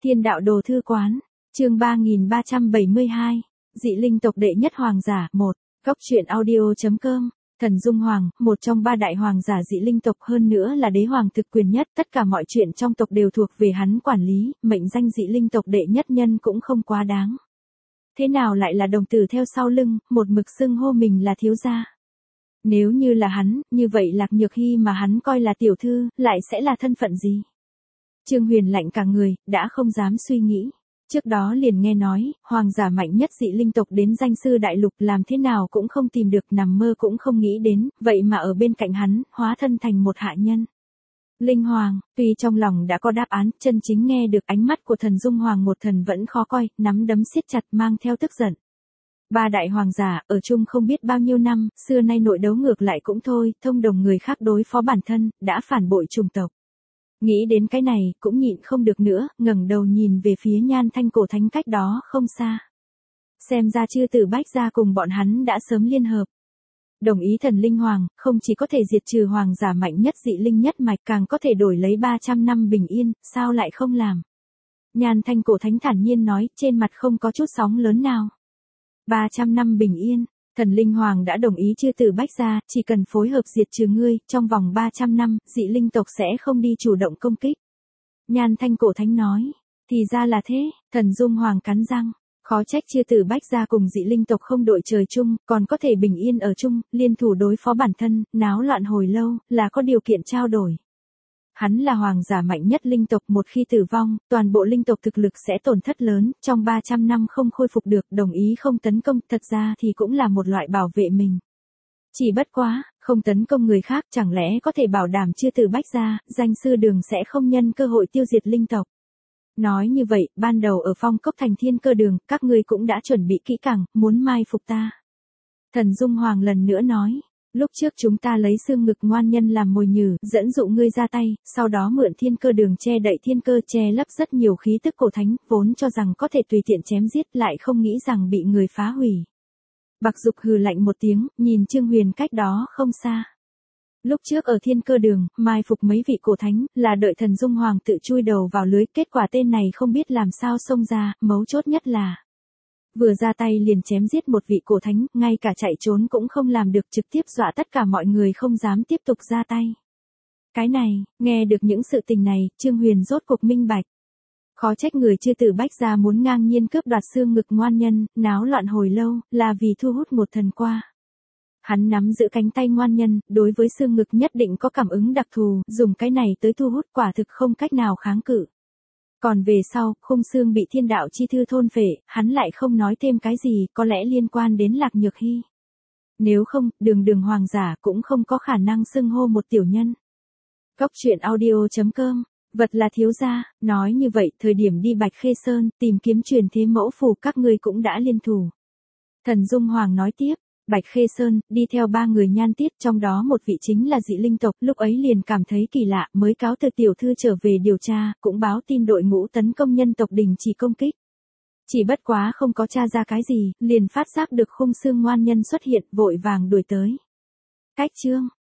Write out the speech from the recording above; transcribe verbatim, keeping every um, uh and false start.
Thiên đạo đồ thư quán, chương ba nghìn ba trăm bảy mươi hai, dị linh tộc đệ nhất hoàng giả, một, góc truyện audio.com, Thần Dung Hoàng, một trong ba đại hoàng giả dị linh tộc hơn nữa là đế hoàng thực quyền nhất, tất cả mọi chuyện trong tộc đều thuộc về hắn quản lý, mệnh danh dị linh tộc đệ nhất nhân cũng không quá đáng. Thế nào lại là đồng tử theo sau lưng, một mực xưng hô mình là thiếu gia. Nếu như là hắn, như vậy Lạc Nhược Hy mà hắn coi là tiểu thư, lại sẽ là thân phận gì? Trương Huyền lạnh cả người, đã không dám suy nghĩ. Trước đó liền nghe nói, hoàng giả mạnh nhất dị linh tộc đến danh sư đại lục làm thế nào cũng không tìm được, nằm mơ cũng không nghĩ đến, vậy mà ở bên cạnh hắn, hóa thân thành một hạ nhân. Linh Hoàng, tuy trong lòng đã có đáp án, chân chính nghe được ánh mắt của Thần Dung Hoàng một thần vẫn khó coi, nắm đấm siết chặt mang theo tức giận. Ba đại hoàng giả, ở chung không biết bao nhiêu năm, xưa nay nội đấu ngược lại cũng thôi, thông đồng người khác đối phó bản thân, đã phản bội chủng tộc. Nghĩ đến cái này, cũng nhịn không được nữa, ngẩng đầu nhìn về phía Nhan Thanh cổ thánh cách đó không xa. Xem ra chư tử Bách gia cùng bọn hắn đã sớm liên hợp. Đồng ý Thần Linh Hoàng, không chỉ có thể diệt trừ hoàng giả mạnh nhất dị linh nhất mạch, càng có thể đổi lấy ba trăm năm bình yên, sao lại không làm? Nhan Thanh cổ thánh thản nhiên nói, trên mặt không có chút sóng lớn nào. ba trăm năm bình yên, Thần Linh Hoàng đã đồng ý chư tử Bách gia, chỉ cần phối hợp diệt trừ ngươi, trong vòng ba trăm năm, dị linh tộc sẽ không đi chủ động công kích. Nhan Thanh cổ thánh nói, thì ra là thế, Thần Dung Hoàng cắn răng, khó trách chư tử Bách gia cùng dị linh tộc không đội trời chung, còn có thể bình yên ở chung, liên thủ đối phó bản thân, náo loạn hồi lâu, là có điều kiện trao đổi. Hắn là hoàng giả mạnh nhất linh tộc, một khi tử vong, toàn bộ linh tộc thực lực sẽ tổn thất lớn, trong ba trăm năm không khôi phục được, đồng ý không tấn công, thật ra thì cũng là một loại bảo vệ mình. Chỉ bất quá, không tấn công người khác, chẳng lẽ có thể bảo đảm chư tử Bách gia, danh sư đường sẽ không nhân cơ hội tiêu diệt linh tộc. Nói như vậy, ban đầu ở Phong Cốc Thành Thiên Cơ Đường, các ngươi cũng đã chuẩn bị kỹ càng, muốn mai phục ta. Thần Dung Hoàng lần nữa nói. Lúc trước chúng ta lấy xương ngực ngoan nhân làm mồi nhử, dẫn dụ ngươi ra tay, sau đó mượn thiên cơ đường che đậy thiên cơ, che lấp rất nhiều khí tức cổ thánh, vốn cho rằng có thể tùy tiện chém giết, lại không nghĩ rằng bị người phá hủy. Bạc Dục hừ lạnh một tiếng, nhìn Trương Huyền cách đó không xa. Lúc trước ở thiên cơ đường, mai phục mấy vị cổ thánh, là đợi Thần Dung Hoàng tự chui đầu vào lưới, kết quả tên này không biết làm sao xông ra, mấu chốt nhất là vừa ra tay liền chém giết một vị cổ thánh, ngay cả chạy trốn cũng không làm được, trực tiếp dọa tất cả mọi người không dám tiếp tục ra tay. Cái này, nghe được những sự tình này, Trương Huyền rốt cuộc minh bạch. Khó trách người chư tử Bách gia muốn ngang nhiên cướp đoạt xương ngực ngoan nhân, náo loạn hồi lâu, là vì thu hút một thần qua. Hắn nắm giữ cánh tay ngoan nhân, đối với xương ngực nhất định có cảm ứng đặc thù, dùng cái này tới thu hút, quả thực không cách nào kháng cự. Còn về sau, khung xương bị thiên đạo chi thư thôn phệ, hắn lại không nói thêm cái gì, có lẽ liên quan đến Lạc Nhược Hy. Nếu không, đường đường hoàng giả cũng không có khả năng xưng hô một tiểu nhân. Góc truyện audio.com, vật là thiếu gia, nói như vậy, thời điểm đi Bạch Khê Sơn, tìm kiếm truyền thế mẫu phù, các ngươi cũng đã liên thủ. Thần Dung Hoàng nói tiếp. Bạch Khê Sơn, đi theo ba người Nhan Tiết, trong đó một vị chính là dị linh tộc, lúc ấy liền cảm thấy kỳ lạ, mới cáo từ tiểu thư trở về điều tra, cũng báo tin đội ngũ tấn công nhân tộc đình chỉ công kích. Chỉ bất quá không có tra ra cái gì, liền phát giác được khung xương ngoan nhân xuất hiện, vội vàng đuổi tới. Cách chương,